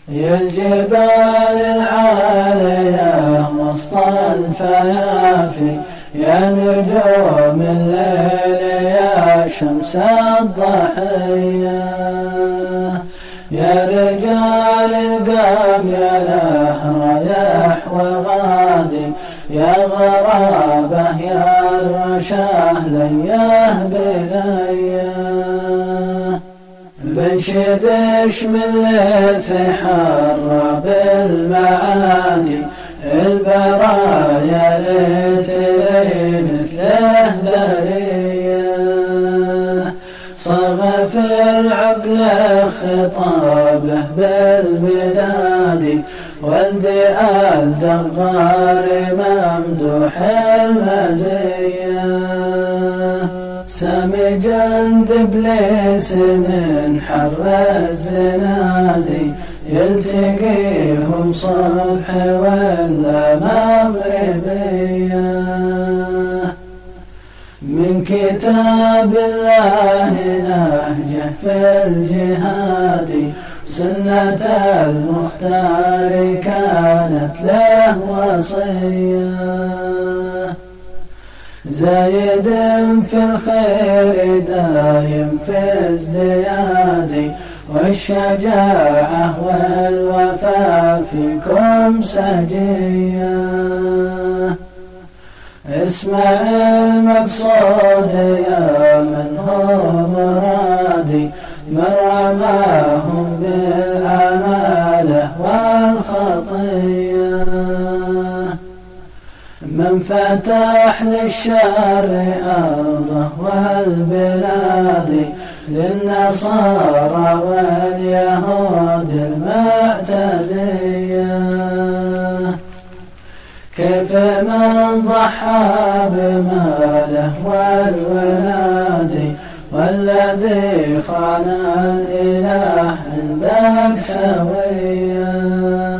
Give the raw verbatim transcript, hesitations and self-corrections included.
يا الجبال العالية وسط الفيافي، يا نجوم الليل يا شمس الضحية، يا رجال القام يا له رايح وغادي، يا غرابة يا الرشاه ليه بليه، بنشد اشم الليث حر بالمعاني، البرايا لتلي مثله بريه، صغى في العقل خطابه بالمداد، ولد آل دغار ممدوح المزيه، سامي جند ابليس من حر الزنادي، يلتقيهم صبح ولا مغربيه، من كتاب الله نهجه في الجهاد، سنة المختار كانت له وصيه، زايد في الخير دايم في ازديادي، والشجاعة والوفاء فيكم سجية، اسمع المقصود يا من هو مرادي، من رماهم بالعمالة والخطية، من فتح للشر أرضه والبلاد، للنصارى واليهود المعتدية، كيف من ضحى بماله والولاد، والذي خان الإله عندك سويه.